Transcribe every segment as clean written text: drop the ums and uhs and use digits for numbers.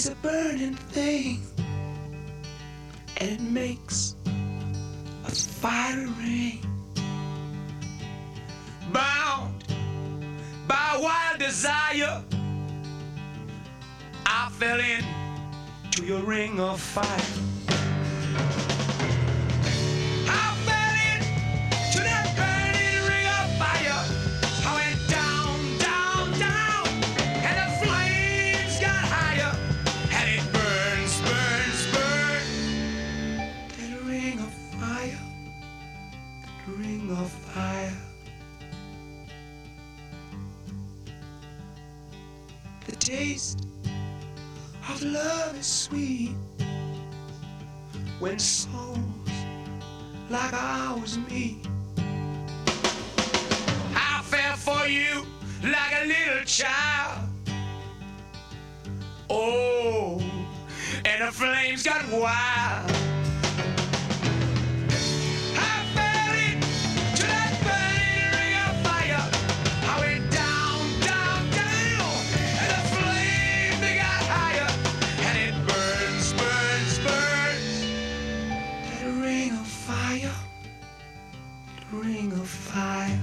is a burning thing, and it makes a fiery ring. Bound by wild desire, I fell into your ring of fire. Of fire. The taste of love is sweet when souls like ours meet. I fell for you like a little child. Oh, and the flames got wild. Ring of fire.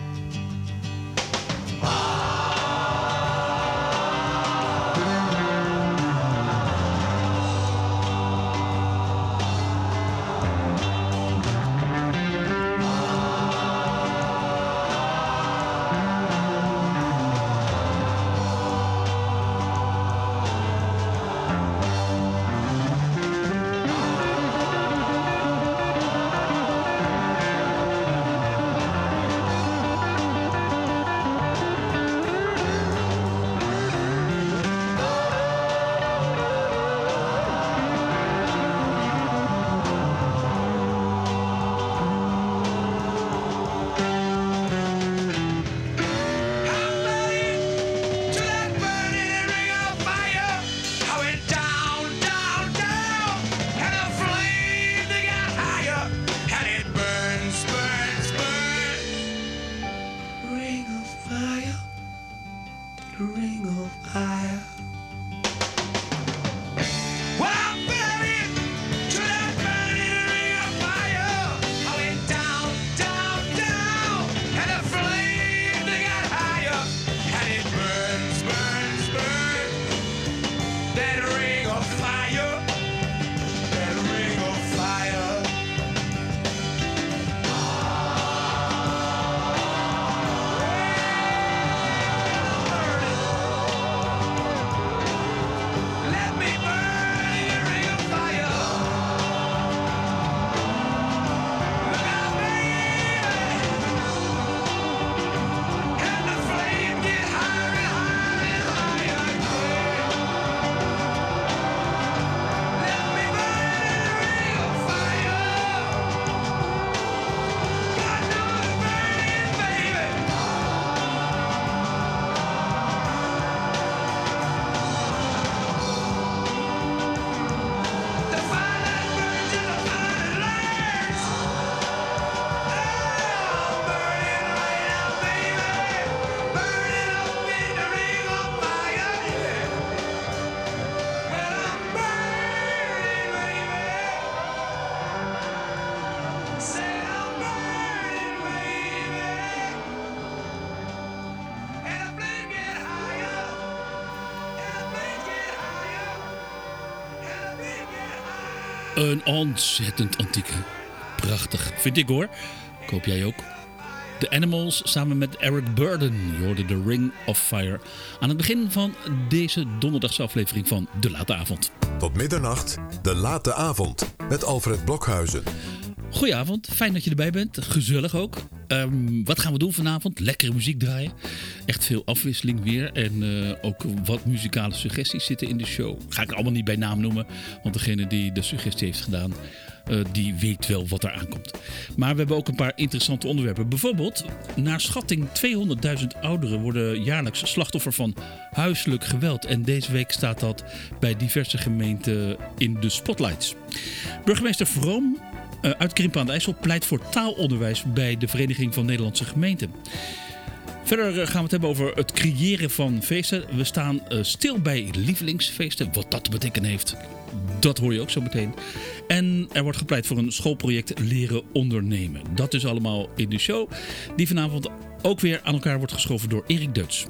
Een ontzettend antieke. Prachtig, vind ik hoor. Koop jij ook? The Animals samen met Eric Burdon. Je hoorde The Ring of Fire aan het begin van deze donderdagse aflevering van De Late Avond. Tot middernacht, De Late Avond met Alfred Blokhuizen. Goedenavond, fijn dat je erbij bent. Gezellig ook. Wat gaan we doen vanavond? Lekkere muziek draaien. Echt veel afwisseling weer. En ook wat muzikale suggesties zitten in de show. Ga ik allemaal niet bij naam noemen. Want degene die de suggestie heeft gedaan, die weet wel wat er aankomt. Maar we hebben ook een paar interessante onderwerpen. Bijvoorbeeld, naar schatting 200.000 ouderen worden jaarlijks slachtoffer van huiselijk geweld. En deze week staat dat bij diverse gemeenten in de spotlights. Burgemeester Vroom uit Krimpen aan de IJssel pleit voor taalonderwijs bij de Vereniging van Nederlandse Gemeenten. Verder gaan we het hebben over het creëren van feesten. We staan stil bij lievelingsfeesten. Wat dat te betekenen heeft, dat hoor je ook zo meteen. En er wordt gepleit voor een schoolproject leren ondernemen. Dat is allemaal in de show, die vanavond ook weer aan elkaar wordt geschoven door Erik Deutz.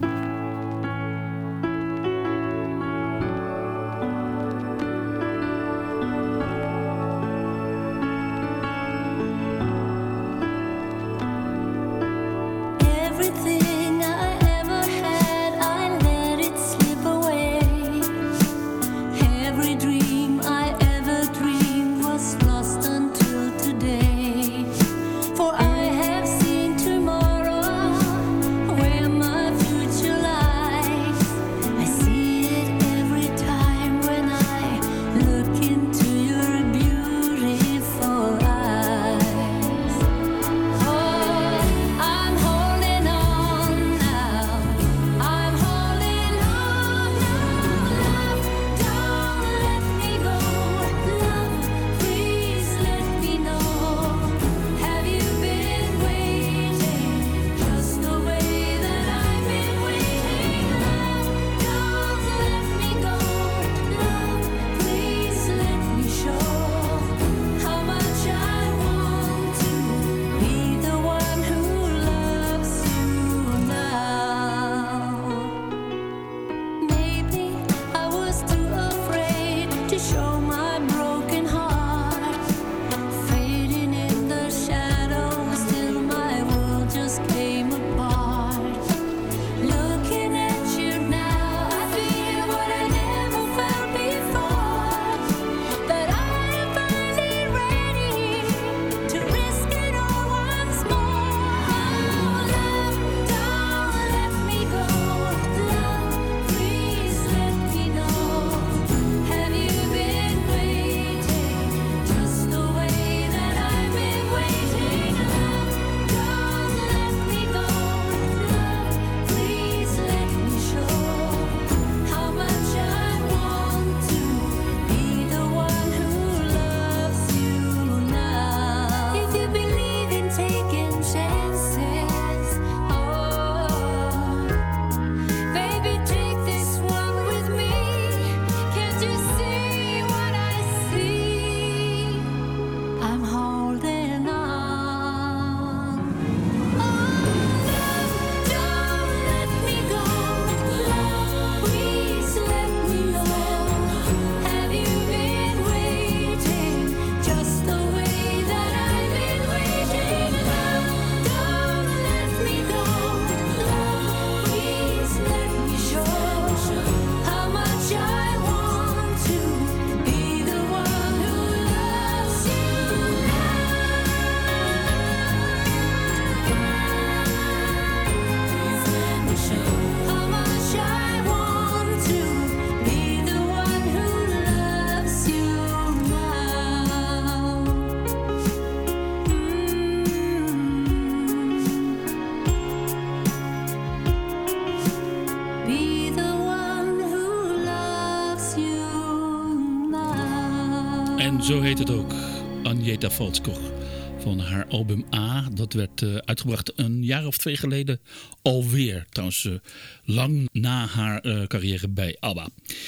En zo heet het ook, Agneta Faltskog. Van haar album A, dat werd uitgebracht een jaar of 2 geleden alweer. Trouwens, lang na haar carrière bij ABBA.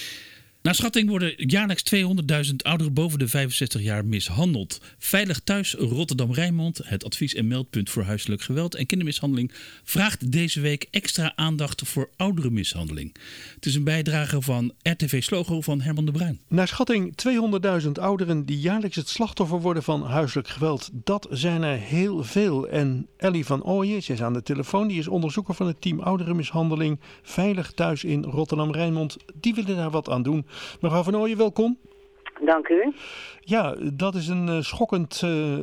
Naar schatting worden jaarlijks 200.000 ouderen boven de 65 jaar mishandeld. Veilig Thuis Rotterdam-Rijnmond, het advies- en meldpunt voor huiselijk geweld en kindermishandeling, vraagt deze week extra aandacht voor ouderenmishandeling. Het is een bijdrage van RTV Slogo van Herman de Bruin. Naar schatting 200.000 ouderen die jaarlijks het slachtoffer worden van huiselijk geweld. Dat zijn er heel veel. En Ellie van Ooyen, zij is aan de telefoon, die is onderzoeker van het team ouderenmishandeling Veilig Thuis in Rotterdam-Rijnmond. Die willen daar wat aan doen. Mevrouw van Ooyen, welkom. Dank u. Ja, dat is een schokkend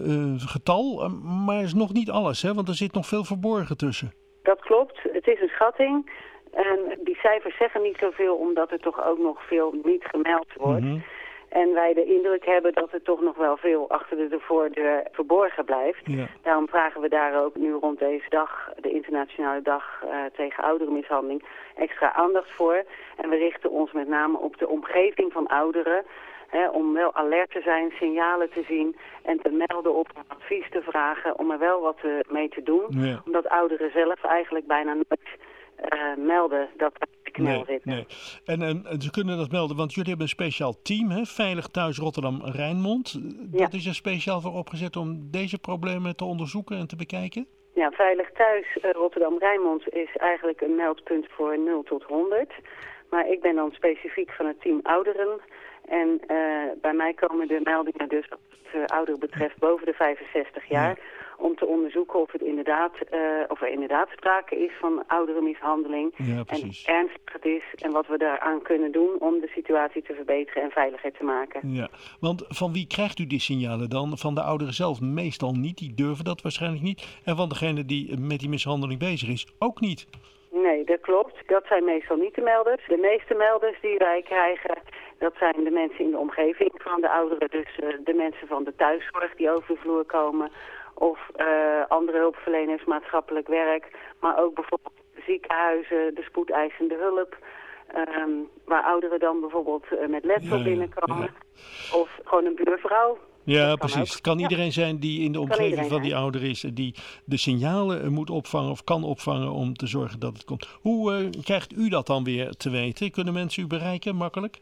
getal, maar is nog niet alles, hè? Want er zit nog veel verborgen tussen. Dat klopt, het is een schatting. En die cijfers zeggen niet zoveel, omdat er toch ook nog veel niet gemeld wordt. Mm-hmm. En wij de indruk hebben dat er toch nog wel veel achter de voordeur verborgen blijft. Ja. Daarom vragen we daar ook nu rond deze dag, de internationale dag tegen ouderenmishandeling, extra aandacht voor. En we richten ons met name op de omgeving van ouderen. om wel alert te zijn, signalen te zien en te melden op advies te vragen om er wel wat mee te doen. Ja. Omdat ouderen zelf eigenlijk bijna nooit melden dat er een knel zit. Nee. En ze kunnen dat melden, want jullie hebben een speciaal team, hè? Veilig Thuis Rotterdam-Rijnmond. Dat is er speciaal voor opgezet om deze problemen te onderzoeken en te bekijken? Ja, Veilig Thuis Rotterdam-Rijnmond is eigenlijk een meldpunt voor 0 tot 100. Maar ik ben dan specifiek van het team ouderen. En bij mij komen de meldingen dus wat het ouderen betreft boven de 65 jaar. Ja. Om te onderzoeken of er inderdaad sprake is van ouderenmishandeling. Ja, en ernstig het is en wat we daaraan kunnen doen om de situatie te verbeteren en veiliger te maken. Ja, want van wie krijgt u die signalen dan? Van de ouderen zelf meestal niet, die durven dat waarschijnlijk niet. En van degene die met die mishandeling bezig is ook niet. Nee, dat klopt. Dat zijn meestal niet de melders. De meeste melders die wij krijgen, dat zijn de mensen in de omgeving van de ouderen. Dus de mensen van de thuiszorg die over de vloer komen. Of andere hulpverleners, maatschappelijk werk. Maar ook bijvoorbeeld ziekenhuizen, de spoedeisende hulp. Waar ouderen dan bijvoorbeeld met letsel binnenkomen. Ja. Of gewoon een buurvrouw. Ja, precies. Het kan iedereen zijn die in de omgeving van die ouder is. Die de signalen moet opvangen of kan opvangen om te zorgen dat het komt. Hoe krijgt u dat dan weer te weten? Kunnen mensen u bereiken makkelijk?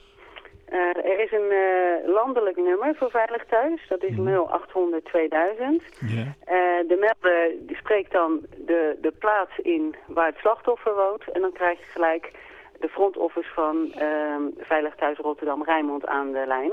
Er is een landelijk nummer voor Veilig Thuis. Dat is 0800 2000. Ja. De melder die spreekt dan de plaats in waar het slachtoffer woont. En dan krijg je gelijk de front office van Veilig Thuis Rotterdam-Rijnmond aan de lijn.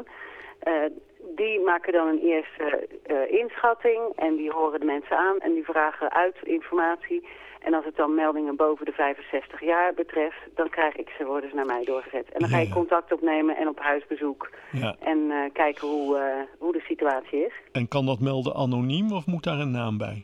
Die maken dan een eerste inschatting en die horen de mensen aan en die vragen uit informatie. En als het dan meldingen boven de 65 jaar betreft, dan worden ze naar mij doorgezet. En dan ga je contact opnemen en op huisbezoek en kijken hoe de situatie is. En kan dat melden anoniem of moet daar een naam bij?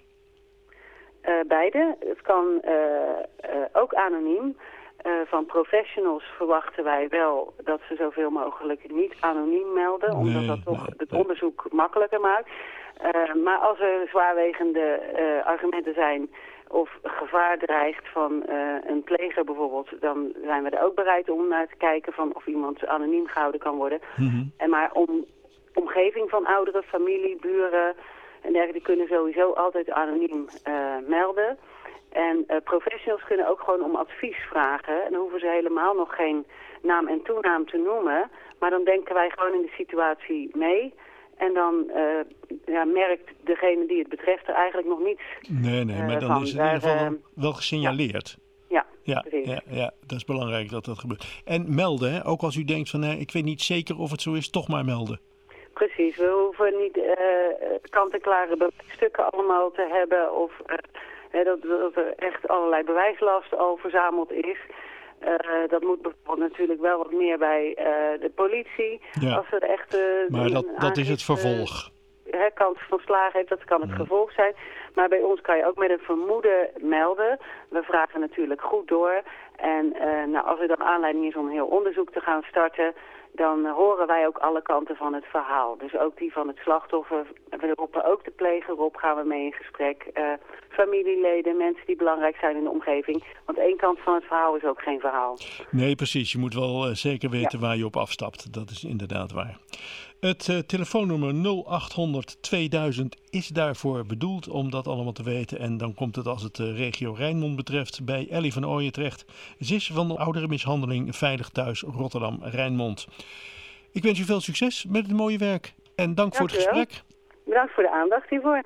Beide. Het kan ook anoniem. Van professionals verwachten wij wel dat ze zoveel mogelijk niet anoniem melden, omdat dat toch het onderzoek makkelijker maakt. Maar als er zwaarwegende argumenten zijn of gevaar dreigt van een pleger bijvoorbeeld, dan zijn we er ook bereid om naar te kijken van of iemand anoniem gehouden kan worden. Mm-hmm. Maar omgeving van ouderen, familie, buren en dergelijke kunnen sowieso altijd anoniem melden. En professionals kunnen ook gewoon om advies vragen. En dan hoeven ze helemaal nog geen naam en toenaam te noemen. Maar dan denken wij gewoon in de situatie mee. En dan merkt degene die het betreft er eigenlijk nog niets Nee, maar dan is het in ieder geval wel gesignaleerd. Ja, dat is belangrijk dat dat gebeurt. En melden, hè? Ook als u denkt van ik weet niet zeker of het zo is, toch maar melden. Precies, we hoeven niet kant-en-klare bewijsstukken allemaal te hebben of dat er echt allerlei bewijslast al verzameld is. Dat moet bijvoorbeeld natuurlijk wel wat meer bij de politie. Ja. Als er echt maar dat is het vervolg. Kans van slagen heeft, dat kan het gevolg zijn. Maar bij ons kan je ook met een vermoeden melden. We vragen natuurlijk goed door. En als er dan aanleiding is om een heel onderzoek te gaan starten, dan horen wij ook alle kanten van het verhaal. Dus ook die van het slachtoffer. We roepen ook de pleger op, gaan we mee in gesprek. Familieleden, mensen die belangrijk zijn in de omgeving. Want één kant van het verhaal is ook geen verhaal. Nee, precies. Je moet wel zeker weten waar je op afstapt. Dat is inderdaad waar. Het telefoonnummer 0800 2000 is daarvoor bedoeld om dat allemaal te weten. En dan komt het als het regio Rijnmond betreft bij Ellie van Ooyen terecht. Ze is van de ouderenmishandeling Veilig Thuis Rotterdam-Rijnmond. Ik wens u veel succes met het mooie werk en dank voor het gesprek. Bedankt voor de aandacht hiervoor.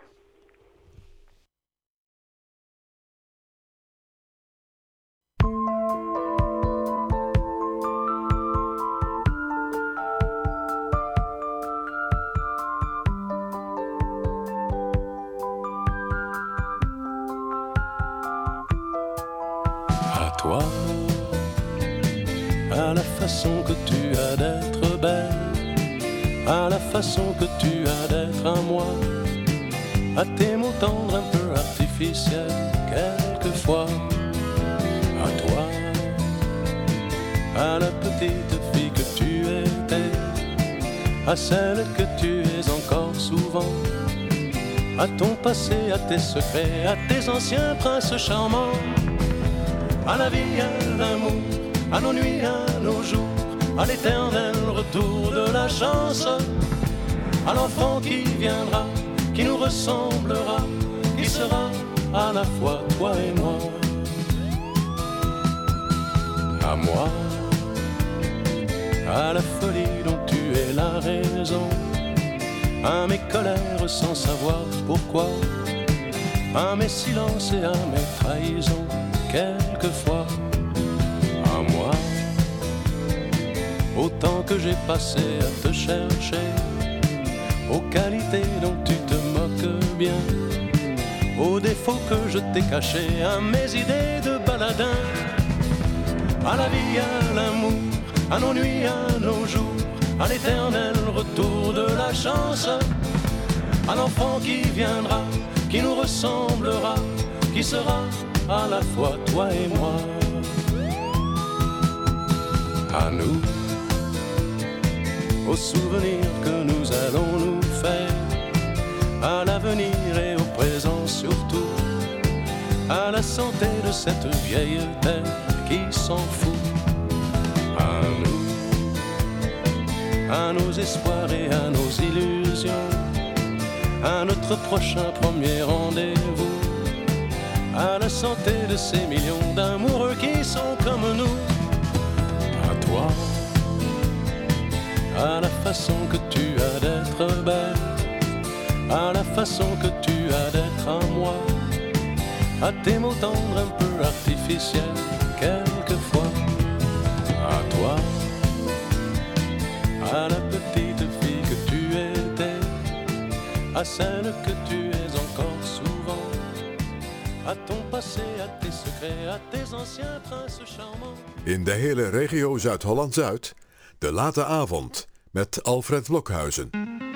Toi, à la façon que tu as d'être belle, à la façon que tu as d'être à moi, à tes mots tendres un peu artificiels quelquefois, à toi, à la petite fille que tu étais, à celle que tu es encore souvent, à ton passé, à tes secrets, à tes anciens princes charmants. À la vie, à l'amour, à nos nuits, à nos jours, à l'éternel retour retour de la chance, à l'enfant qui viendra, qui nous ressemblera, qui sera à la fois toi et moi. À moi, à la folie dont tu es la raison, à mes colères sans savoir pourquoi, à mes silences et à mes trahisons, quelquefois. À moi, au temps que j'ai passé à te chercher, aux qualités dont tu te moques bien, aux défauts que je t'ai cachés, à mes idées de baladin, à la vie, à l'amour, à nos nuits, à nos jours, à l'éternel retour de la chance, à l'enfant qui viendra, qui nous ressemblera, qui sera à la fois toi et moi. À nous, aux souvenirs que nous allons nous faire, à l'avenir et au présent surtout, à la santé de cette vieille terre qui s'en fout. À nous, à nos espoirs et à nos illusions, à notre prochain premier rendez-vous, à la santé de ces millions d'amoureux qui sont comme nous. À toi, à la façon que tu as d'être belle, à la façon que tu as d'être à moi, à tes mots tendres un peu artificiels quelquefois. À toi, à la petite fille que tu étais, à celle que tu es encore souvent, à ton passé, à tes secrets, à tes anciens princes charmants. In de hele regio Zuid-Holland-Zuid, de late avond met Alfred Blokhuizen.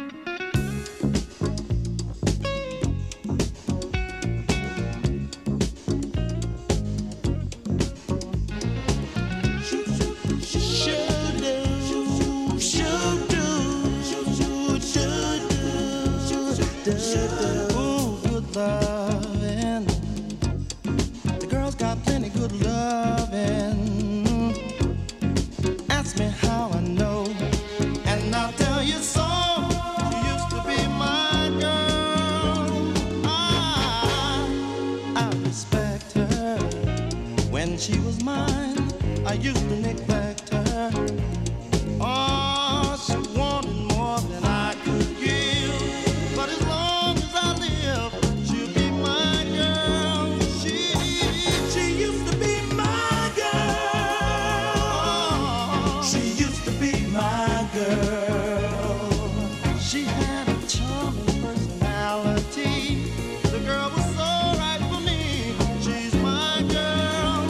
She was mine, I used to neglect her. Oh, she wanted more than I could give, but as long as I live, she'll be my girl. She used to be my girl. She used to be my girl. She had a charming personality. The girl was so right for me. She's my girl.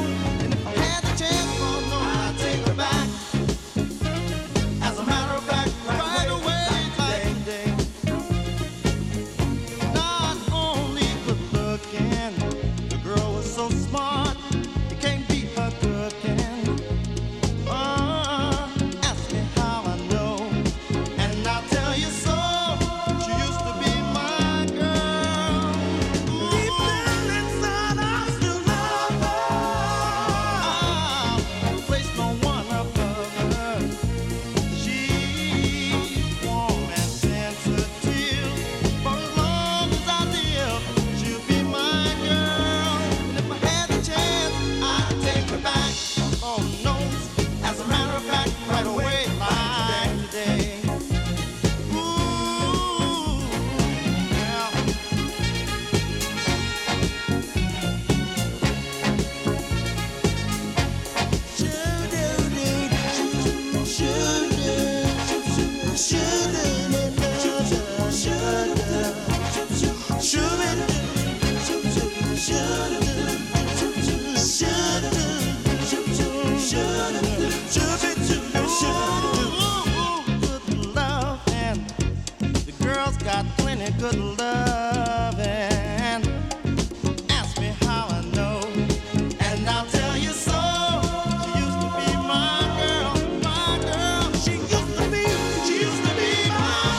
Good love and ask me how I know, and I'll tell you so. She used to be my girl, my girl. She used to be my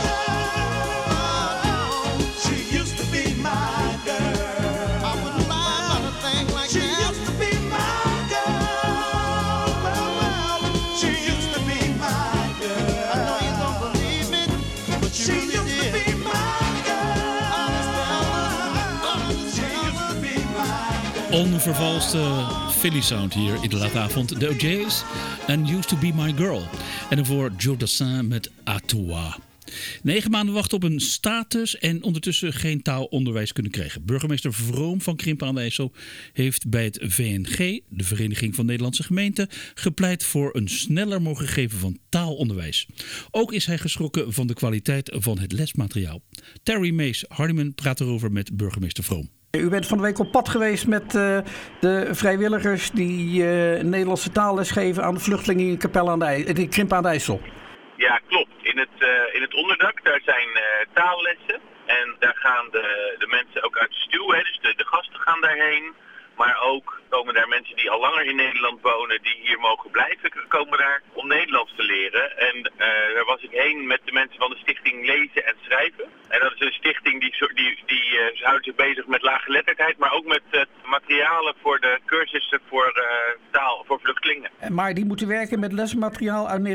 girl. She used to be my girl. I wouldn't lie about a thing like she that. She used to be my girl. Well, she used to be my girl. onvervalste Philly sound hier in de late avond. De O'Jays en Used to Be My Girl. En daarvoor Joe Dassin met À Toi. 9 maanden wachten op een status en ondertussen geen taalonderwijs kunnen krijgen. Burgemeester Vroom van Krimpen aan de IJssel heeft bij het VNG, de Vereniging van Nederlandse Gemeenten, gepleit voor een sneller mogen geven van taalonderwijs. Ook is hij geschrokken van de kwaliteit van het lesmateriaal. Terry Mees Hardiman praat erover met burgemeester Vroom. U bent van de week op pad geweest met de vrijwilligers die Nederlandse taalles geven aan de vluchtelingen in Krimpen aan de IJssel. Ja, klopt. In het onderdak, daar zijn taallessen. En daar gaan de mensen ook uit de stuw, hè, dus de gasten gaan daarheen. Maar ook komen daar mensen die al langer in Nederland wonen, die hier mogen blijven, komen daar om Nederlands te leren. En daar was ik heen met de mensen van de stichting Lezen en Schrijven. En dat is een stichting die houdt zich bezig met laaggeletterdheid, maar ook met materialen voor de cursussen voor taal voor vluchtelingen. Maar die moeten werken met lesmateriaal uit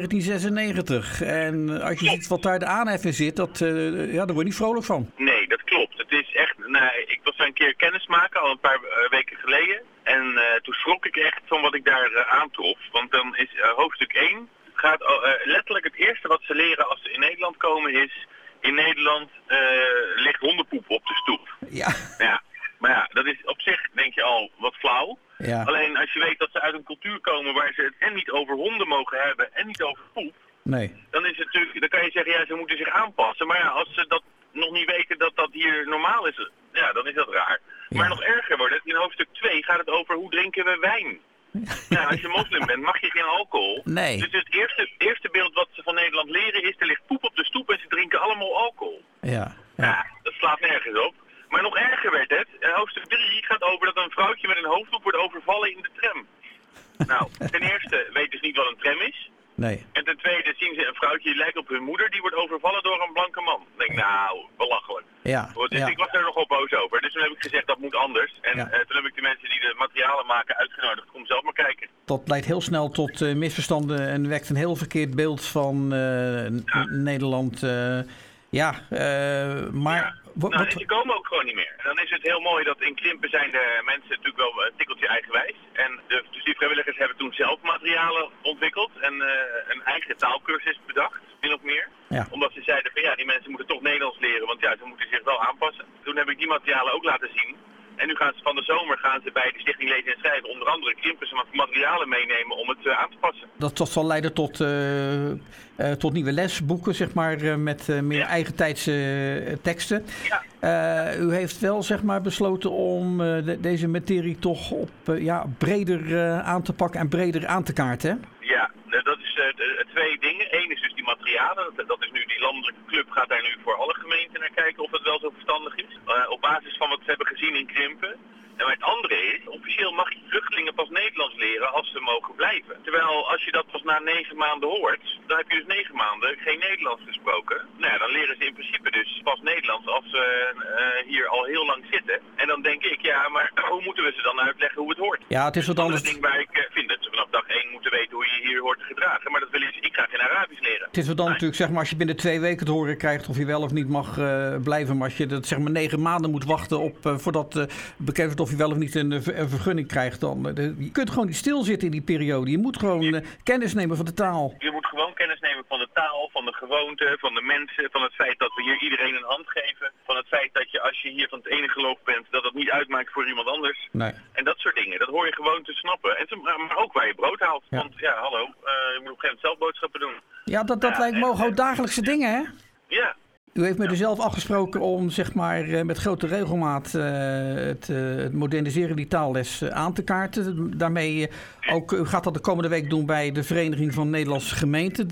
1996. En als je ziet wat daar de aanhef in zit, daar word je niet vrolijk van. Nee, dat klopt. Het is echt, ik was daar een keer kennis maken, al een paar weken geleden. En toen schrok ik echt van wat ik daar aantrof. Want dan is hoofdstuk 1, gaat letterlijk het eerste wat ze leren als ze in Nederland komen is, in Nederland ligt hondenpoep op de stoep. Ja. Maar ja, dat is op zich, denk je al, wat flauw. Ja. Alleen als je weet dat ze uit een cultuur komen waar ze het en niet over honden mogen hebben en niet over poep. Nee. Dan is het natuurlijk, dan kan je zeggen, ja, ze moeten zich aanpassen. Maar ja, als ze dat nog niet weten dat dat hier normaal is, ja, dan is dat raar. Ja. Maar nog erger wordt het, in hoofdstuk 2 gaat het over hoe drinken we wijn. Ja, als je moslim bent, mag je geen alcohol. Nee. Dus het eerste beeld wat ze van Nederland leren is, er ligt poep op de stoep en ze drinken allemaal alcohol. Ja, dat slaat nergens op. Maar nog erger werd het, hoofdstuk 3 gaat over dat een vrouwtje met een hoofddoek wordt overvallen in de tram. Nou, ten eerste weten ze niet wat een tram is. Nee. En ten tweede zien ze een vrouwtje die lijkt op hun moeder, die wordt overvallen door een blanke man. Ik denk, nou, belachelijk. Ja. Dus ik was er nogal boos over. Dus toen heb ik gezegd, dat moet anders. En toen heb ik de mensen die de materialen maken uitgenodigd, kom zelf maar kijken. Dat leidt heel snel tot misverstanden en wekt een heel verkeerd beeld van Nederland. Maar... die komen ook gewoon niet meer. En dan is het heel mooi dat in Krimpen zijn de mensen natuurlijk wel een tikkeltje eigenwijs. En dus die vrijwilligers hebben toen zelf materialen ontwikkeld en een eigen taalkursus bedacht, min of meer. Ja. Omdat ze zeiden van die mensen moeten toch Nederlands leren, want ze moeten zich wel aanpassen. Toen heb ik die materialen ook laten zien. En nu gaan ze van de zomer bij de Stichting Lezen en Schrijven onder andere Krimpense materialen meenemen om het aan te passen. Dat zal leiden tot nieuwe lesboeken, zeg maar, met meer eigentijdse teksten. Ja. U heeft wel, zeg maar, besloten om deze materie toch op breder aan te pakken en breder aan te kaarten, hè? Ja, dat is 2 dingen. Eén is dus die materialen. Dat is nu die landelijke club gaat daar nu voor alle gemeenten naar kijken of dat wel zo verstandig is. Op basis van wat ze hebben gezien in Krimpen. En het andere is, officieel mag je vluchtelingen pas Nederlands leren als ze mogen blijven. Terwijl als je dat pas na 9 maanden hoort, dan heb je dus 9 maanden geen Nederlands gesproken. Nou ja, dan leren ze in principe dus pas Nederlands als ze hier al heel lang zitten. En dan denk ik, maar hoe moeten we ze dan uitleggen hoe het hoort? Ja, het is wat anders. Dat is een ding waar ik vind dat ze vanaf dag 1 moeten weten hoe je hier hoort te gedragen. Maar dat wil ik ga geen Arabisch leren. Het is wat dan natuurlijk, zeg maar, als je binnen 2 weken te horen krijgt of je wel of niet mag blijven. Maar als je dat, zeg maar, 9 maanden moet wachten op voordat bekend wordt of je wel of niet een vergunning krijgt, dan je kunt gewoon niet stilzitten in die periode. Je moet gewoon kennis nemen van de taal. Je moet gewoon kennis nemen van de taal, van de gewoonten, van de mensen, van het feit dat we hier iedereen een hand geven, van het feit dat je als je hier van het ene geloof bent, dat het niet uitmaakt voor iemand anders. Nee. En dat soort dingen, dat hoor je gewoon te snappen. En maar ook waar je brood haalt. Ja. Want hallo, je moet op een gegeven moment zelf boodschappen doen. Ja, dat lijkt me gewoon dagelijkse dingen, hè? Ja. U heeft met u zelf afgesproken om, zeg maar, met grote regelmaat het moderniseren die taalles aan te kaarten. Daarmee ook, u gaat dat de komende week doen bij de Vereniging van Nederlandse Gemeenten,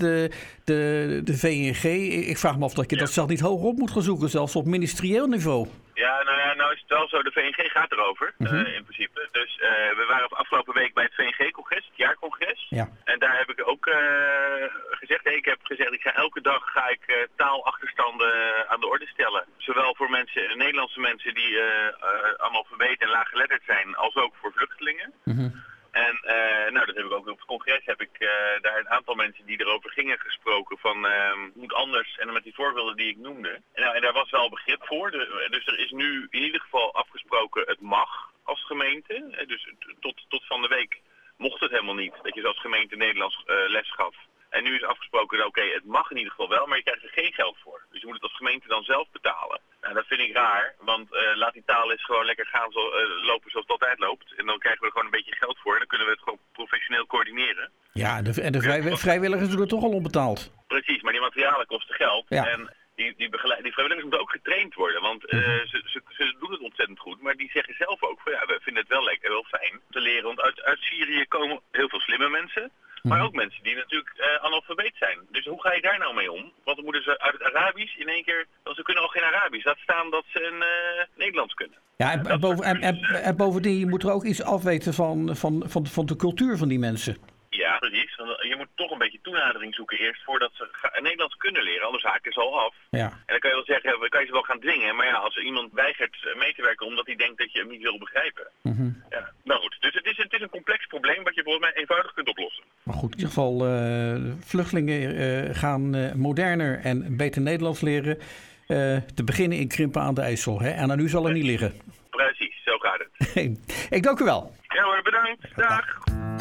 de VNG. Ik vraag me af dat je dat zelf niet hoger op moet gaan zoeken, zelfs op ministerieel niveau. Ja, nou is het wel zo, de VNG gaat erover, in principe. Dus we waren afgelopen week bij het VNG-congres, het jaarcongres. Ja. En daar heb ik ook gezegd, ik ga elke dag taalachterstanden aan de orde stellen. Zowel voor mensen, Nederlandse mensen die analfabeet en laaggeletterd zijn, als ook voor vluchtelingen. En dat heb ik ook op het congres, heb ik daar een aantal mensen die erover gingen gesproken van moet anders. En met die voorbeelden die ik noemde. En daar was wel begrip voor. Dus er is nu in ieder geval afgesproken, het mag als gemeente. Dus tot van de week mocht het helemaal niet dat je als gemeente Nederlands les gaf. En nu is afgesproken dat het mag in ieder geval wel, maar je krijgt er geen geld voor. Dus je moet het als gemeente dan zelf betalen. Nou, dat vind ik raar, want laat die taalles gewoon lekker gaan lopen zoals het altijd loopt. En dan krijgen we er gewoon een beetje geld voor en dan kunnen we het gewoon professioneel coördineren. Ja, en de vrijwilligers doen het toch al onbetaald. Precies, maar die materialen kosten geld. Ja. En die vrijwilligers moeten ook getraind worden, want ze doen het ontzettend goed. Maar die zeggen zelf ook van we vinden het wel lekker, wel fijn te leren. Want uit Syrië komen heel veel slimme mensen. Maar ook mensen die natuurlijk analfabeet zijn. Dus hoe ga je daar nou mee om? Want dan moeten ze uit het Arabisch in één keer... Want ze kunnen al geen Arabisch. Laat staan dat ze Nederlands kunnen. Ja, en bovendien, je moet er ook iets afweten van de cultuur van die mensen. Ja, precies. Want je moet toch een beetje toenadering zoeken eerst voordat ze Nederlands kunnen leren. Anders haken ze al af. Ja. En dan kan je wel zeggen, kan je ze wel gaan dwingen. Maar als er iemand weigert mee te werken omdat hij denkt dat je hem niet wil begrijpen. Mm-hmm. Ja, nou goed. Dus het is een complex probleem wat je volgens mij eenvoudig kunt oplossen. Maar goed, in ieder geval, vluchtelingen gaan moderner en beter Nederlands leren. Te beginnen in Krimpen aan de IJssel. Hè? En aan u zal er niet liggen. Precies, zo gaat het. Ik dank u wel. Ja hoor, bedankt. Dag.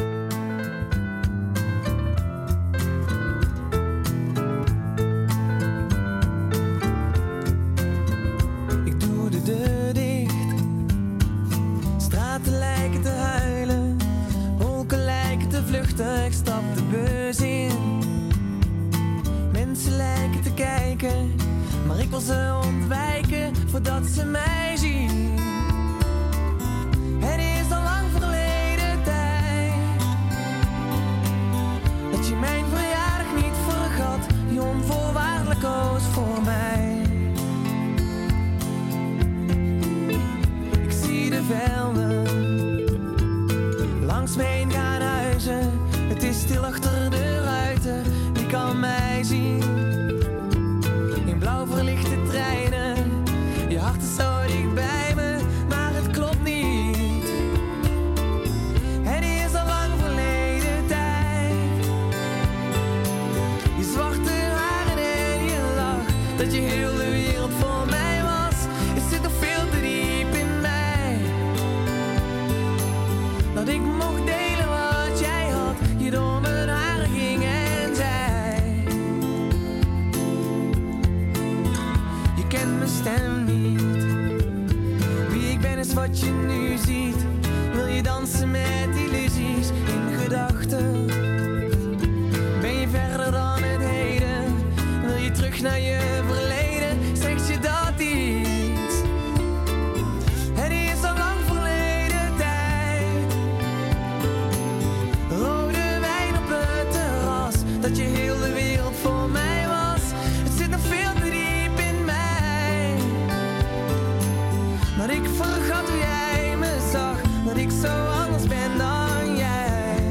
Deur dicht, straten lijken te huilen, wolken lijken te vluchten, ik stap de bus in. Mensen lijken te kijken, maar ik wil ze ontwijken voordat ze mij zien. Het is al lang verleden tijd dat je mijn verjaardag niet vergat, die onvoorwaardelijk koos voor mij. De velden langs me heen gaan huizen. Het is stil achter de ruiten. Wie kan mij zien? In blauw verlichte treinen. Je hart is zo dicht bij me, maar het klopt niet. Het is al lang verleden tijd. Je zwarte haren en je lach, dat je heel de wereld voor mij was. Het zit nog veel te diep in mij. Dat ik mocht delen wat jij had, je door mijn haren ging en zei. Je kent mijn stem niet, wie ik ben is wat je nu ziet. Wil je dansen met illusies in gedachten? Ben je verder dan het heden? Wil je terug naar je verleden? Zegt je dat iets? Het is al lang verleden tijd. Rode wijn op het terras, dat je heel de wereld voor mij was. Het zit nog veel te diep in mij. Dat ik vergat hoe jij me zag, dat ik zo anders ben dan jij.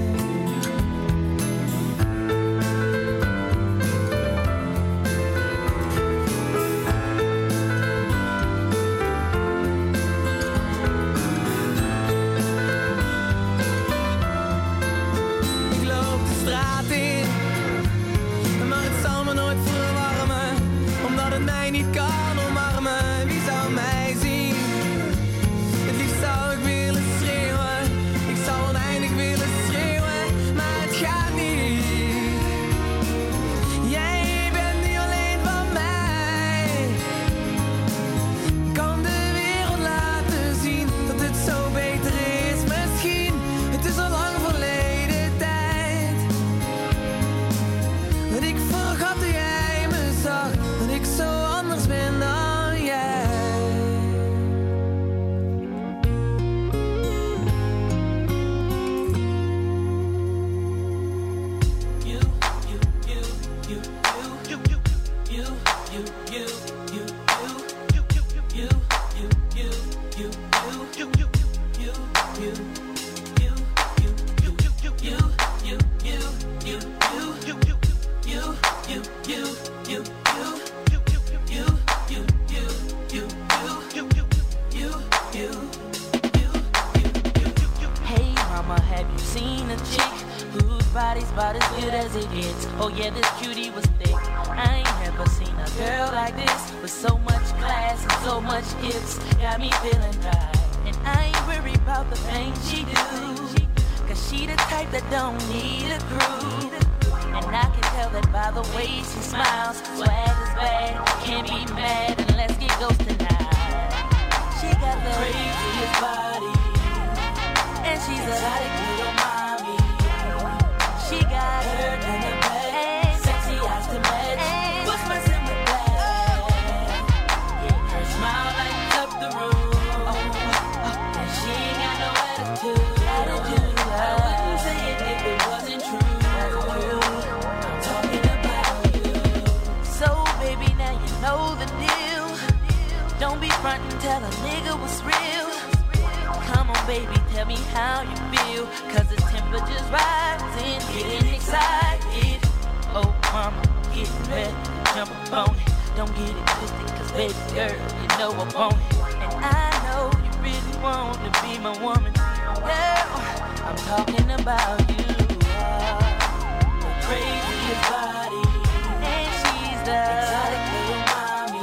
Mij niet kan omarmen, wie zou mij zien? Het liefst zou ik willen schreeuwen, ik zou oneindig willen schreeuwen, maar het gaat niet. Jij bent niet alleen van mij. Kan de wereld laten zien dat het zo beter is misschien. Het is al lang verleden tijd dat ik vergat hoe jij me zag, dat ik zo anders ben dan jij. Hey mama, have you seen a chick whose body's about as good as it gets? Oh yeah, this cutie was thick. I ain't never seen a girl like this, with so much class and so much hips. Got me feeling right. And I ain't worried about the things she do, cause she the type that don't need a crew. And I can tell that by the way she smiles. Swag is bad, can't be mad unless it goes tonight. She got the craziest body, and she's a exotic little mommy. She got her in the bed, sexy eyes to match. What's my simple black? Her smile lights up the room, and she ain't got no attitude. I wouldn't say it if it wasn't true. I'm talking about you. So baby, now you know the deal. Don't be frontin', tell a nigga what's real. Come on baby, tell me how you feel, cause the temperature's rising, getting excited. Oh mama, get ready, jump up on it. Don't get it twisted, cause baby girl, you know I want it. And I know you really want to be my woman. Girl, I'm talking about you. The craziest body, and she's the exotic little mommy.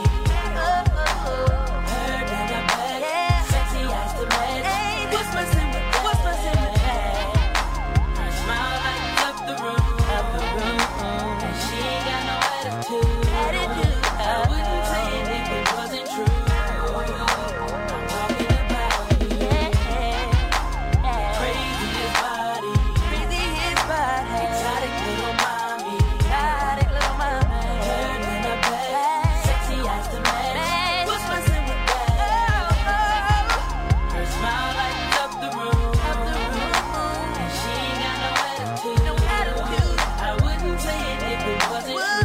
Her in the bed, sexy eyes to match. What's my simple bag? Her smile lights up the room, and she ain't got no attitude. I wouldn't say it if it wasn't true. I'm talking about you. Craziest body, exotic little mommy. Her in the bed, sexy eyes to match. What's my simple bag? Her smile lights up the room, and she ain't got no attitude. I wouldn't say it if it wasn't true.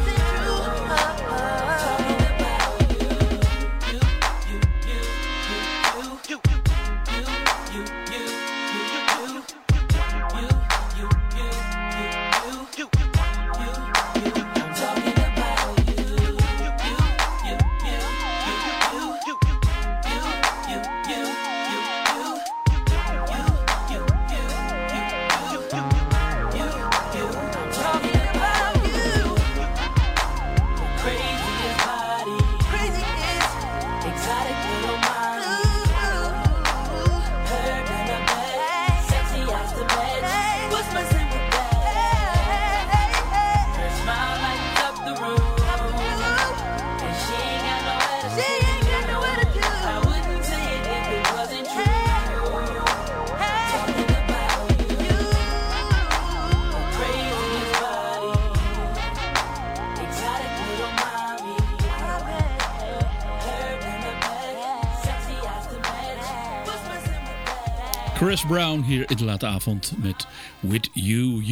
Chris Brown hier in de late avond met With You.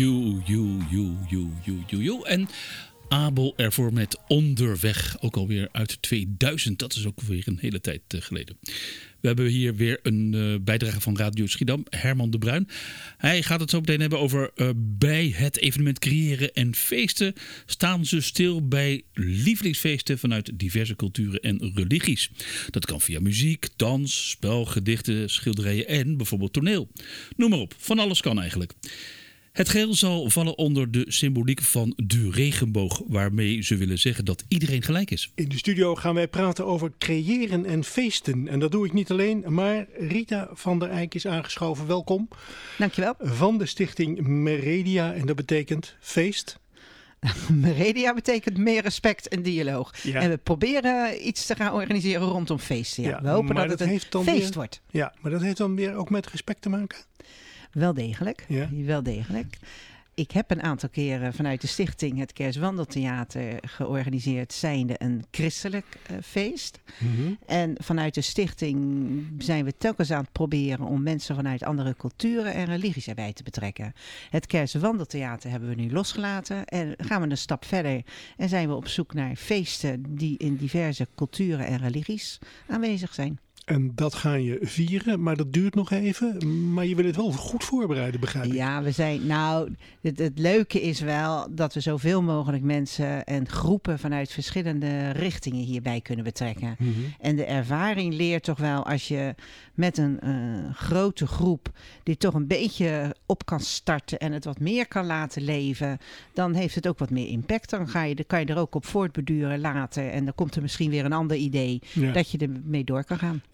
En Abel ervoor met Onderweg, ook alweer uit 2000. Dat is ook weer een hele tijd geleden. We hebben hier weer een bijdrage van Radio Schiedam, Herman de Bruin. Hij gaat het zo meteen hebben over bij het evenement creëren en feesten. Staan ze stil bij lievelingsfeesten vanuit diverse culturen en religies. Dat kan via muziek, dans, spel, gedichten, schilderijen en bijvoorbeeld toneel. Noem maar op, van alles kan eigenlijk. Het geheel zal vallen onder de symboliek van de regenboog, waarmee ze willen zeggen dat iedereen gelijk is. In de studio gaan wij praten over creëren en feesten. En dat doe ik niet alleen, maar Rita van der Eyck is aangeschoven. Welkom. Dankjewel. Van de stichting Meredia, en dat betekent feest. Meredia betekent meer respect en dialoog. Ja. En we proberen iets te gaan organiseren rondom feesten. Ja. We hopen dat het een feest wordt. Ja, maar dat heeft dan weer ook met respect te maken? Wel degelijk. Ja. Wel degelijk. Ik heb een aantal keren vanuit de stichting het Kerstwandeltheater georganiseerd, zijnde een christelijk feest. Mm-hmm. En vanuit de stichting zijn we telkens aan het proberen om mensen vanuit andere culturen en religies erbij te betrekken. Het Kerstwandeltheater hebben we nu losgelaten en gaan we een stap verder en zijn we op zoek naar feesten die in diverse culturen en religies aanwezig zijn. En dat ga je vieren, maar dat duurt nog even. Maar je wil het wel goed voorbereiden, begrijp ik. Ja, we zijn. Nou, het leuke is wel dat we zoveel mogelijk mensen en groepen vanuit verschillende richtingen hierbij kunnen betrekken. Mm-hmm. En de ervaring leert toch wel als je met een grote groep dit toch een beetje op kan starten en het wat meer kan laten leven, dan heeft het ook wat meer impact. Dan kan je er ook op voortbeduren later en dan komt er misschien weer een ander idee dat je ermee door kan gaan.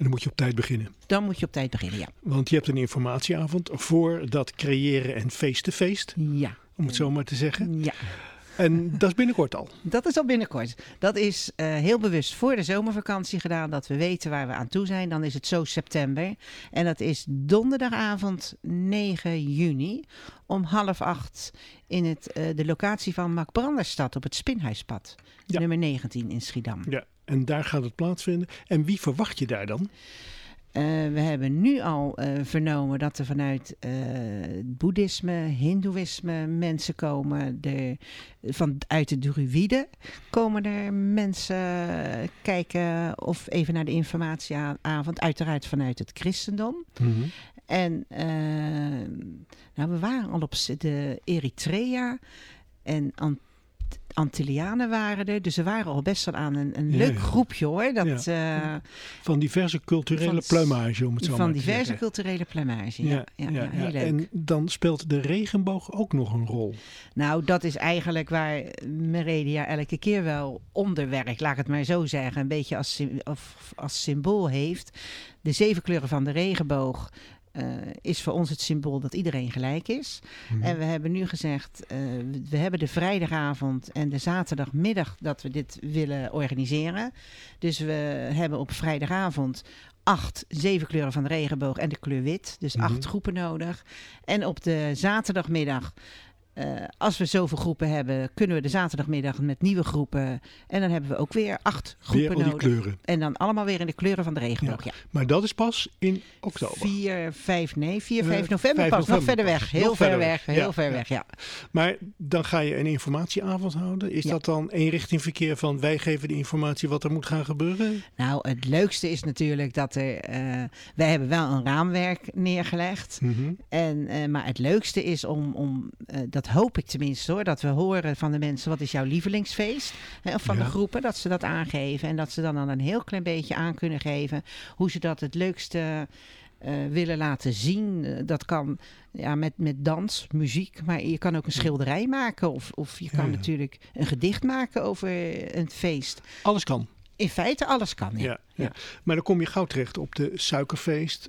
dan moet je op tijd beginnen. Dan moet je op tijd beginnen, ja. Want je hebt een informatieavond voor dat creëren en feest. Ja. Om het zo maar te zeggen. Ja. En dat is binnenkort al. Dat is al binnenkort. Dat is heel bewust voor de zomervakantie gedaan. Dat we weten waar we aan toe zijn. Dan is het zo september. En dat is donderdagavond 9 juni. Om 7:30 in de locatie van Mac Branderstad op het Spinhuispad. Ja. Nummer 19 in Schiedam. Ja, en daar gaat het plaatsvinden. En wie verwacht je daar dan? We hebben nu al vernomen dat er vanuit boeddhisme, hindoeïsme mensen komen. Uit de druïden komen er mensen kijken of even naar de informatieavond. Uiteraard vanuit het christendom. Mm-hmm. En we waren al op de Eritrea en Antillianen waren er. Dus er waren al best wel aan een leuk groepje hoor. Van diverse culturele pluimage, om het zo maar te zeggen. Van diverse culturele pluimage, ja. Heel leuk. En dan speelt de regenboog ook nog een rol. Nou, dat is eigenlijk waar Meredia elke keer wel onder werkt. Laat ik het maar zo zeggen. Een beetje als symbool heeft. De 7 kleuren van de regenboog is voor ons het symbool dat iedereen gelijk is. Mm-hmm. En we hebben nu gezegd, we hebben de vrijdagavond en de zaterdagmiddag dat we dit willen organiseren. Dus we hebben op vrijdagavond 7 kleuren van de regenboog en de kleur wit. Dus 8 groepen nodig. En op de zaterdagmiddag, als we zoveel groepen hebben, kunnen we de zaterdagmiddag met nieuwe groepen. En dan hebben we ook weer 8 groepen nodig. Weer al die kleuren. En dan allemaal weer in de kleuren van de regenboog. Ja. Maar dat is pas in oktober. 4, 5 november pas. Nog verder weg. Heel ver weg. Ja. Maar dan ga je een informatieavond houden. Is dat dan eenrichtingverkeer van wij geven de informatie wat er moet gaan gebeuren? Nou, het leukste is natuurlijk dat wij hebben wel een raamwerk neergelegd. Mm-hmm. Maar het leukste is om dat hoop ik tenminste hoor, dat we horen van de mensen wat is jouw lievelingsfeest van de groepen, dat ze dat aangeven en dat ze dan een heel klein beetje aan kunnen geven hoe ze dat het leukste willen laten zien. Dat kan met dans, muziek, maar je kan ook een schilderij maken of je kan natuurlijk een gedicht maken over een feest. Alles kan. In feite alles kan, ja. Maar dan kom je gauw terecht op de suikerfeest,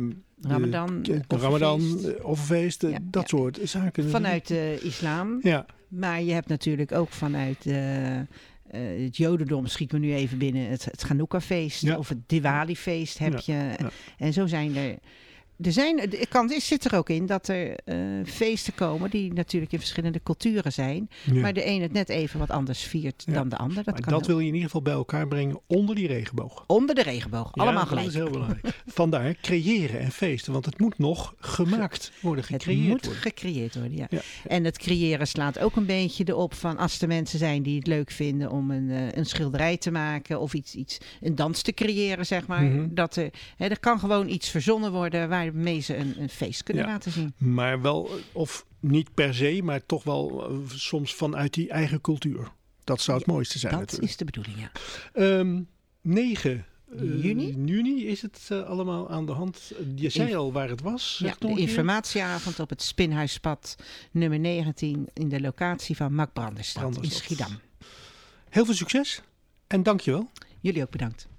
Ramadan, offerfeest, dat soort zaken. Vanuit de islam. Ja. Maar je hebt natuurlijk ook vanuit het jodendom, schiet me nu even binnen, het Chanukka-feest of het Diwali-feest heb je. Ja. En zo zijn de kans zit er ook in dat er feesten komen die natuurlijk in verschillende culturen zijn. Ja. Maar de een het net even wat anders viert dan de ander. Dat wil je in ieder geval bij elkaar brengen onder die regenboog. Onder de regenboog, allemaal gelijk. Dat is heel belangrijk. Vandaar creëren en feesten, want het moet nog gemaakt worden, gecreëerd worden, ja. En het creëren slaat ook een beetje erop van als er mensen zijn die het leuk vinden om een schilderij te maken of een dans te creëren, zeg maar. Mm-hmm. Er kan gewoon iets verzonnen worden waar ze een feest kunnen laten zien. Maar wel, of niet per se, maar toch wel soms vanuit die eigen cultuur. Dat zou het mooiste zijn. Dat natuurlijk. Is de bedoeling, ja. 9 juni is het allemaal aan de hand. Je zei al waar het was. De informatieavond op het Spinhuispad nummer 19 in de locatie van Mac Branderstad in Schiedam. Heel veel succes en dankjewel. Jullie ook bedankt.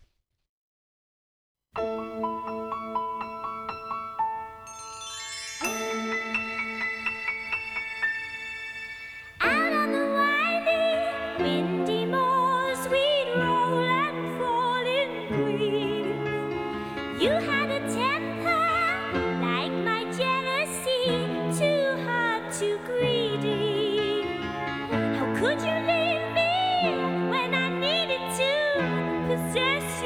Could you leave me when I needed to possess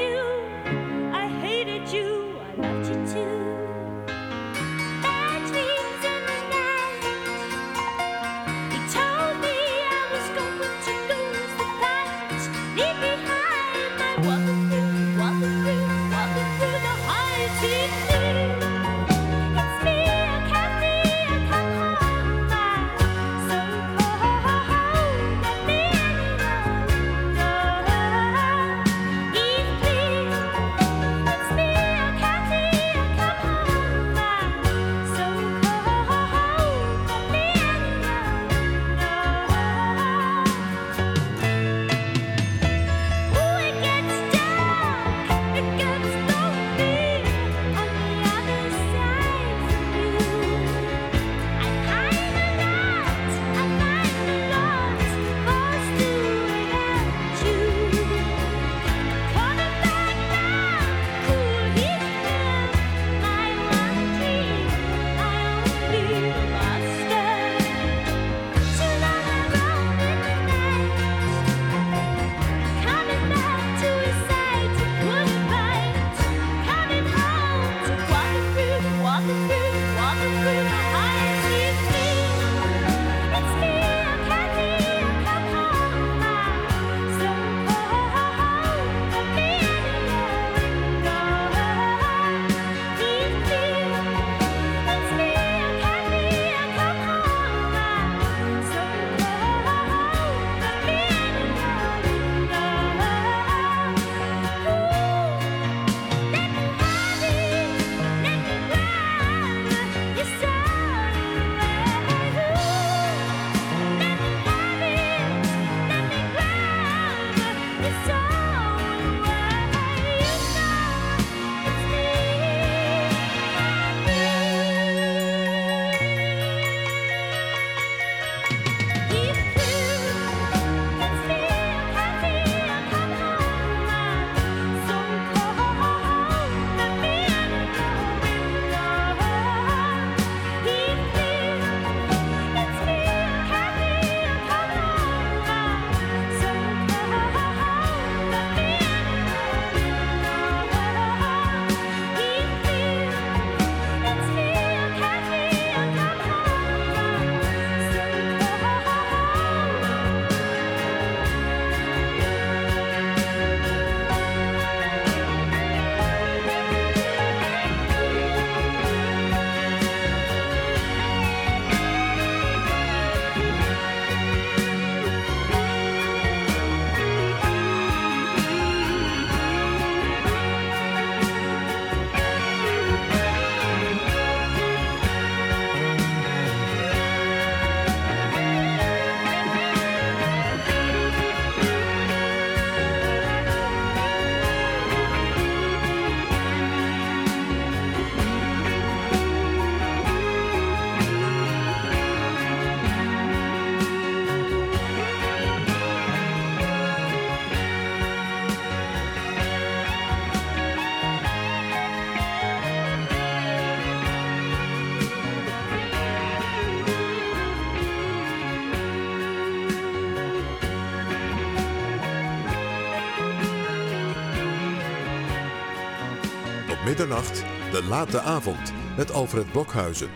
Middernacht, de late avond met Alfred Blokhuizen.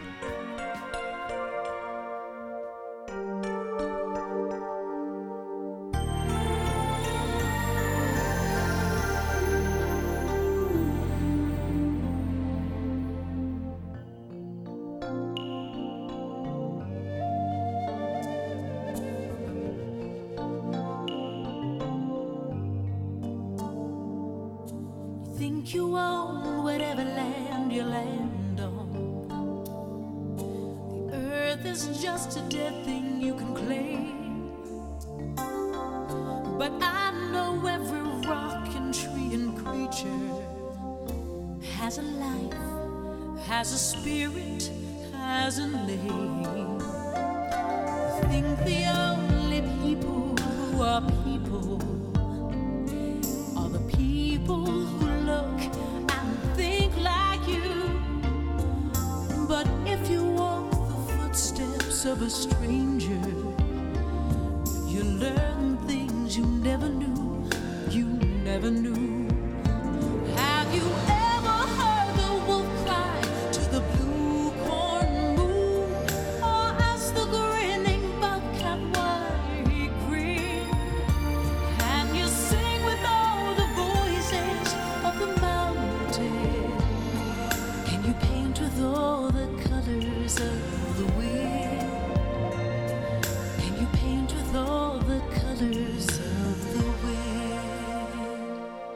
Think you own whatever land you land on. The earth is just a dead thing you can claim. But I know every rock and tree and creature has a life, has a spirit, has a name. Think the only people who are people are the people who look and think like you. But if you walk the footsteps of a stranger, you learn things you never knew, you never knew. Have you ever heard the wolf cry to the blue corn moon, or ask the grinning bobcat why he grinned? Can you sing with all the voices of the mountain? Can you paint with all the colors of the wind? Can you paint with all the colors of the wind?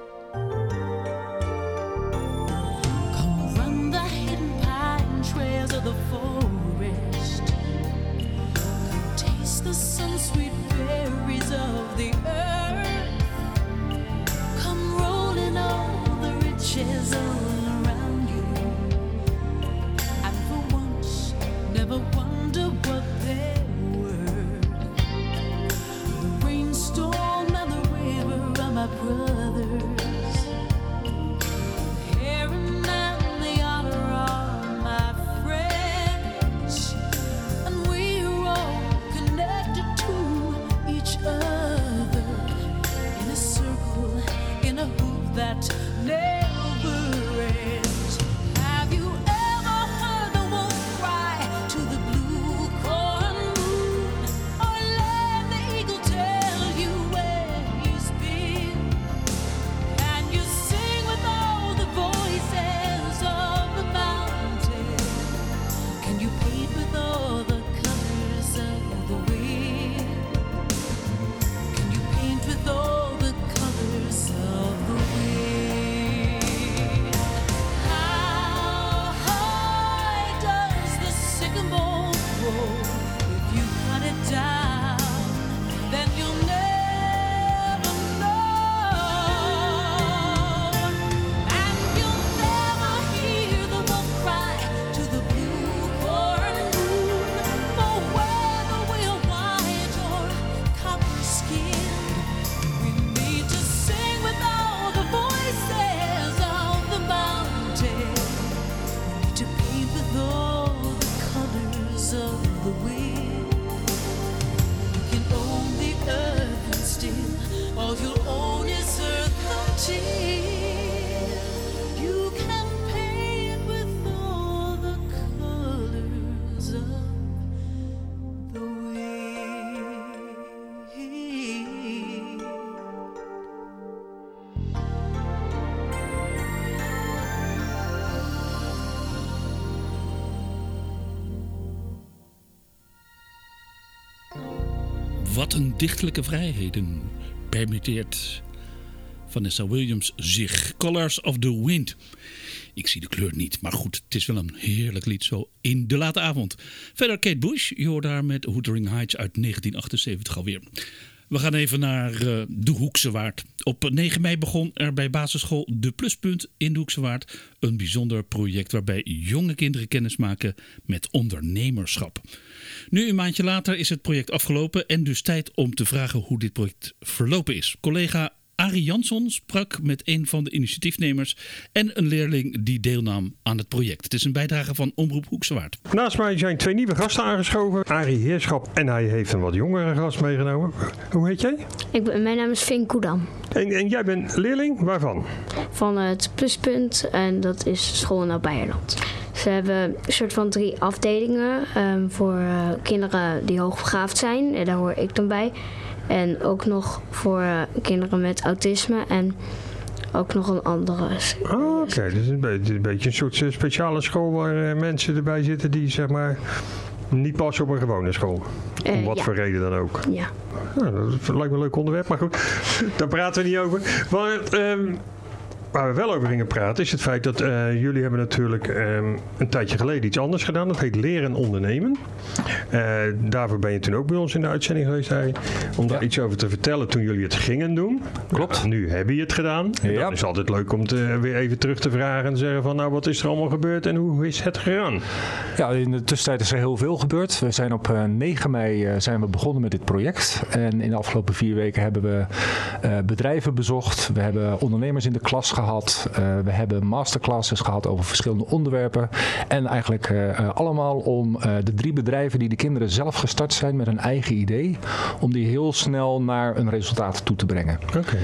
Come run the hidden pine trails of the forest. Come taste the sun-sweet berries of the earth. Come roll in all the riches all around you, and for once never wonder what they're worth. The rainstorm and the river are my brothers. The heron and the otter are my friends, and we're all connected to each other in a circle, in a hoop that never ends. Have you ever heard the wolf cry to the blue corn moon, or let the eagle tell you where he's been? Can you sing with all the voices of the mountain? Can you paint with all the colors of the wind? Can you paint with all the colors of the wind? Wat een dichtelijke vrijheden permitteert Vanessa Williams zich. Colors of the Wind. Ik zie de kleur niet, maar goed, het is wel een heerlijk lied zo in de late avond. Verder Kate Bush, je hoort daar met Wuthering Heights uit 1978 alweer. We gaan even naar de Hoekse Waard. Op 9 mei begon er bij basisschool De Pluspunt in de Hoekse Waard een bijzonder project waarbij jonge kinderen kennis maken met ondernemerschap. Nu een maandje later is het project afgelopen en dus tijd om te vragen hoe dit project verlopen is. Collega Arie Jansson sprak met een van de initiatiefnemers en een leerling die deelnam aan het project. Het is een bijdrage van Omroep Hoekse Waard. Naast mij zijn 2 nieuwe gasten aangeschoven. Arie Heerschap en hij heeft een wat jongere gast meegenomen. Hoe heet jij? Mijn naam is Finn Koedam. En jij bent leerling? Waarvan? Van het Pluspunt en dat is school in Beierland. Ze hebben een soort van 3 afdelingen voor kinderen die hoogbegaafd zijn. En daar hoor ik dan bij. En ook nog voor kinderen met autisme en ook nog een andere. Oké, dus een beetje een soort speciale school waar mensen erbij zitten die zeg maar niet passen op een gewone school. Om wat voor reden dan ook. Ja. Nou, dat lijkt me een leuk onderwerp, maar goed, daar praten we niet over. Maar waar we wel over gingen praten is het feit dat jullie hebben natuurlijk een tijdje geleden iets anders gedaan. Dat heet Leren Ondernemen. Daarvoor ben je toen ook bij ons in de uitzending geweest, Harry. Om daar iets over te vertellen toen jullie het gingen doen. Klopt. Nu heb je het gedaan. En dan is het altijd leuk om weer even terug te vragen en zeggen van nou wat is er allemaal gebeurd en hoe is het gegaan? Ja, in de tussentijd is er heel veel gebeurd. We zijn op 9 mei zijn we begonnen met dit project. En in de afgelopen 4 weken hebben we bedrijven bezocht. We hebben ondernemers in de klas gehad. We hebben masterclasses gehad over verschillende onderwerpen. En eigenlijk allemaal om de 3 bedrijven die de kinderen zelf gestart zijn met een eigen idee. Om die heel snel naar een resultaat toe te brengen. Oké.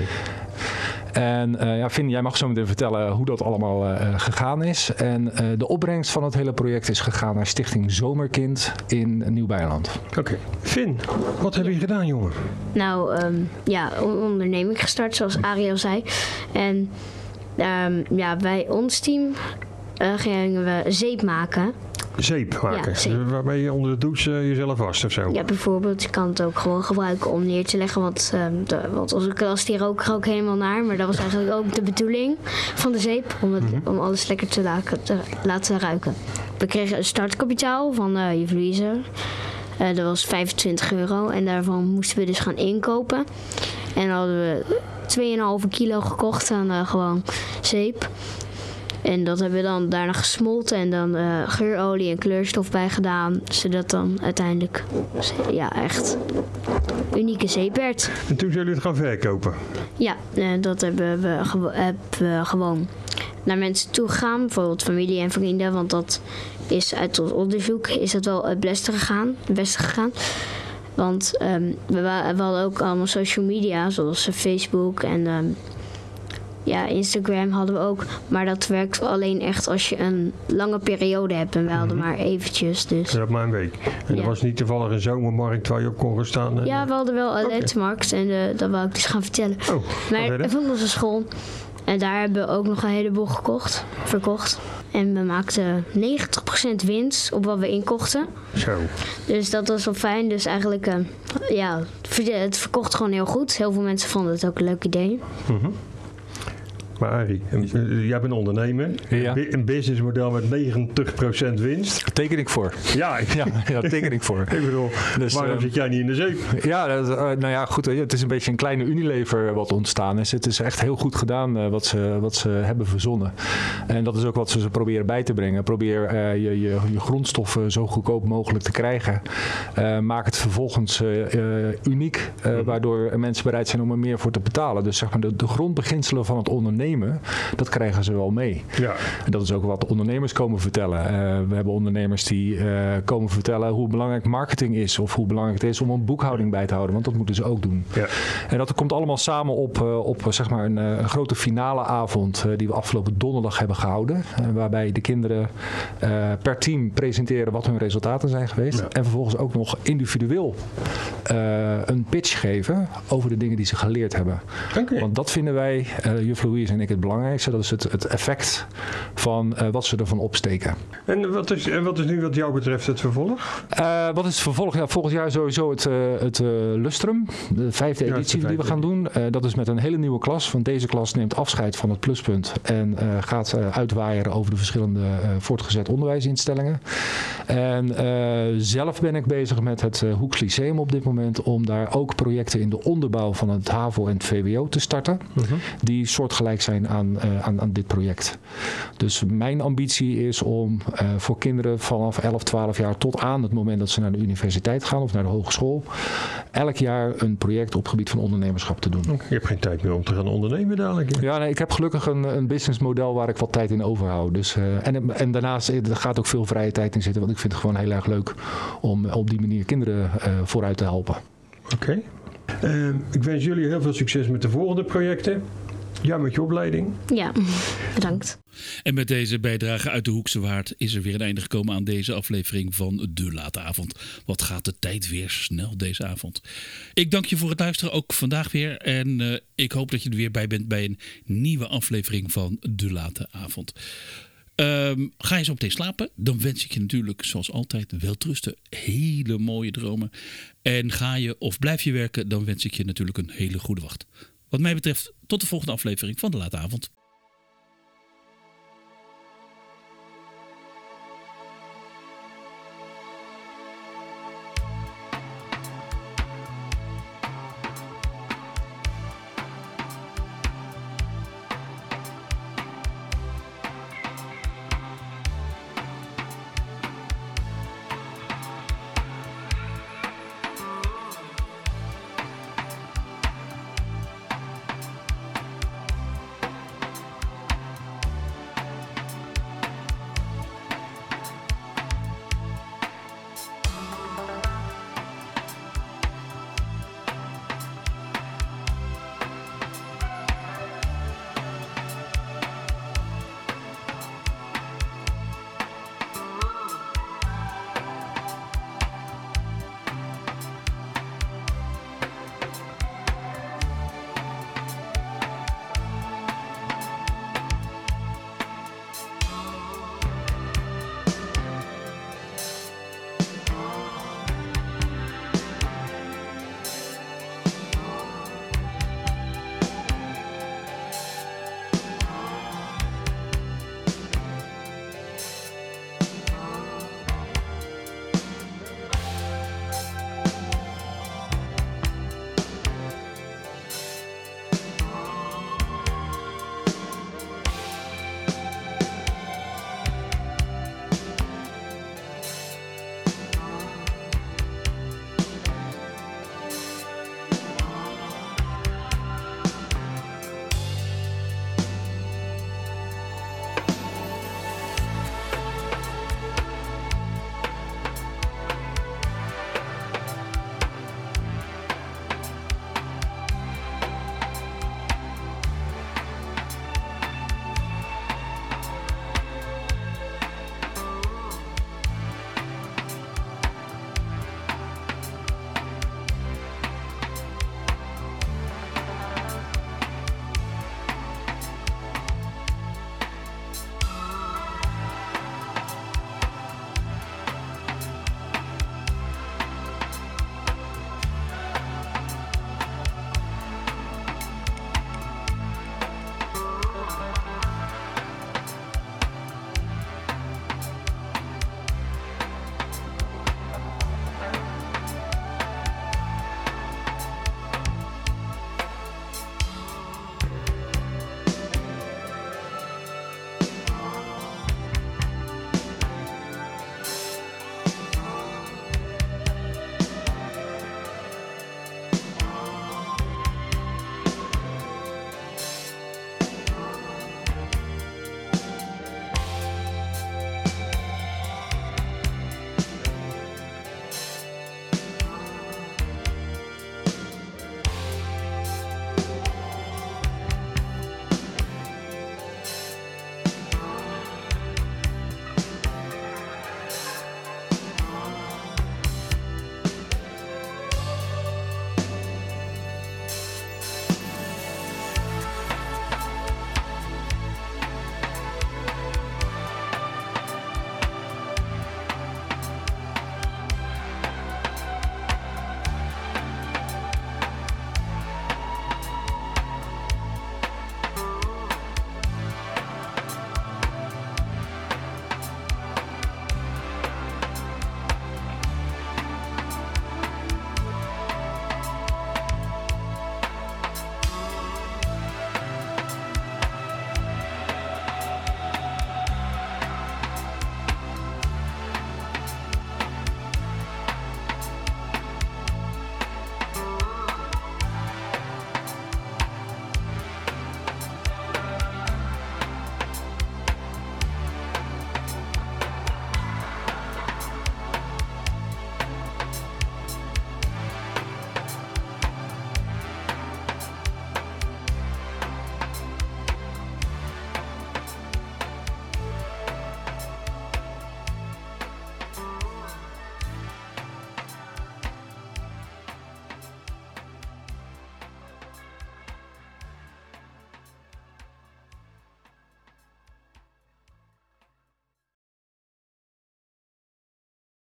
En Finn, jij mag zo meteen vertellen hoe dat allemaal gegaan is. En de opbrengst van het hele project is gegaan naar Stichting Zomerkind in Nieuw-Beierland. Oké. Finn, wat heb je gedaan, jongen? Nou, een onderneming gestart, zoals Arie al zei. En bij ons team gingen we zeep maken. Zeep maken? Ja, zeep. Waarmee je onder de douche jezelf wast of zo? Ja, bijvoorbeeld. Je kan het ook gewoon gebruiken om neer te leggen. Want onze klas die rook er ook helemaal naar. Maar dat was eigenlijk ook de bedoeling van de zeep. Om alles lekker te laten ruiken. We kregen een startkapitaal van juf Louise. Dat was €25. En daarvan moesten we dus gaan inkopen. En hadden we 2,5 kilo gekocht aan gewoon zeep. En dat hebben we dan daarna gesmolten en dan geurolie en kleurstof bij gedaan. Zodat dan uiteindelijk echt unieke zeep werd. En toen zijn jullie het gaan verkopen? Ja, dat hebben we gewoon naar mensen toe gegaan. Bijvoorbeeld familie en vrienden. Want dat is uit ons onderzoek is dat wel het beste gegaan. Want we hadden ook allemaal social media, zoals Facebook en Instagram hadden we ook. Maar dat werkt alleen echt als je een lange periode hebt. En wij hadden maar eventjes. Dus. Ja, maar een week. En er was niet toevallig een zomermarkt waar je op kon gaan staan? Ja, we hadden wel een lentemarkt. En dat wou ik dus gaan vertellen. Maar van onze school. En daar hebben we ook nog een heleboel verkocht. En we maakten 90% winst op wat we inkochten. Zo. Dus dat was wel fijn. Dus eigenlijk, het verkocht gewoon heel goed. Heel veel mensen vonden het ook een leuk idee. Mm-hmm. Maar Arie, jij bent ondernemer. Ja. Een businessmodel met 90% winst. Daar teken ik voor. Ja, daar teken ik voor. Ik bedoel, dus, waarom zit jij niet in de zeep? Ja, goed. Het is een beetje een kleine Unilever wat ontstaan is. Het is echt heel goed gedaan wat ze hebben verzonnen. En dat is ook wat ze proberen bij te brengen. Probeer je grondstoffen zo goedkoop mogelijk te krijgen. Maak het vervolgens uniek, waardoor mensen bereid zijn om er meer voor te betalen. Dus zeg maar de grondbeginselen van het ondernemen, dat krijgen ze wel mee. Ja. En dat is ook wat de ondernemers komen vertellen. We hebben ondernemers die komen vertellen hoe belangrijk marketing is of hoe belangrijk het is om een boekhouding bij te houden, want dat moeten ze ook doen. Ja. En dat komt allemaal samen op zeg maar een grote finale avond die we afgelopen donderdag hebben gehouden, waarbij de kinderen per team presenteren wat hun resultaten zijn geweest en vervolgens ook nog individueel een pitch geven over de dingen die ze geleerd hebben. Okay. Want dat vinden wij, juf Louise vind ik het belangrijkste. Dat is het effect van wat ze ervan opsteken. En wat is nu wat jou betreft het vervolg? Wat is het vervolg? Ja, volgend jaar sowieso het Lustrum. De 5e editie die we gaan doen. Dat is met een hele nieuwe klas. Want deze klas neemt afscheid van het pluspunt. En gaat uitwaaieren over de verschillende voortgezet onderwijsinstellingen. En zelf ben ik bezig met het Hoeks Lyceum op dit moment. Om daar ook projecten in de onderbouw van het HAVO en het VWO te starten. Die soortgelijk zijn aan dit project. Dus mijn ambitie is om voor kinderen vanaf 11, 12 jaar tot aan het moment dat ze naar de universiteit gaan of naar de hogeschool, elk jaar een project op het gebied van ondernemerschap te doen. Je hebt geen tijd meer om te gaan ondernemen dadelijk. Ja, nee, ik heb gelukkig een businessmodel waar ik wat tijd in overhoud. Dus, en daarnaast er gaat ook veel vrije tijd in zitten, want ik vind het gewoon heel erg leuk om op die manier kinderen vooruit te helpen. Oké. Ik wens jullie heel veel succes met de volgende projecten. Ja, met je opleiding. Ja, bedankt. En met deze bijdrage uit de Hoekse Waard is er weer een einde gekomen aan deze aflevering van De Late Avond. Wat gaat de tijd weer snel deze avond. Ik dank je voor het luisteren, ook vandaag weer. En ik hoop dat je er weer bij bent bij een nieuwe aflevering van De Late Avond. Ga je zo meteen slapen, dan wens ik je natuurlijk zoals altijd welterusten, hele mooie dromen. En ga je of blijf je werken, dan wens ik je natuurlijk een hele goede wacht. Wat mij betreft, tot de volgende aflevering van De Late Avond.